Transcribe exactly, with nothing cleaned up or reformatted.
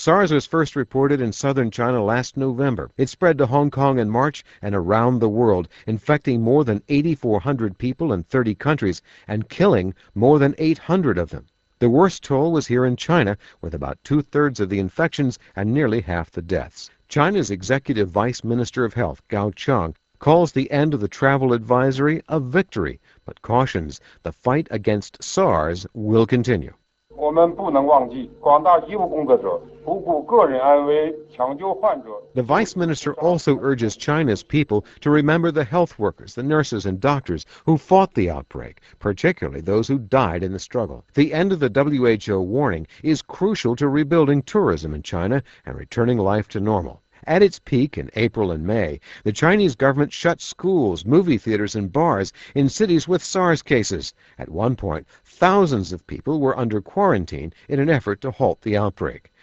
SARS was first reported in southern China last November. It spread to Hong Kong in March and around the world, infecting more than eight thousand four hundred people in thirty countries and killing more than eight hundred of them. The worst toll was here in China, with about two-thirds of the infections and nearly half the deaths. China's Executive Vice Minister of Health, Gao Cheng, calls the end of the travel advisory a victory, but cautions the fight against SARS will continue. The Vice Minister also urges China's people to remember the health workers, the nurses and doctors who fought the outbreak, particularly those who died in the struggle. The end of the W H O warning is crucial to rebuilding tourism in China and returning life to normal. At its peak in April and May, the Chinese government shut schools, movie theaters, and bars in cities with SARS cases. At one point, thousands of people were under quarantine in an effort to halt the outbreak.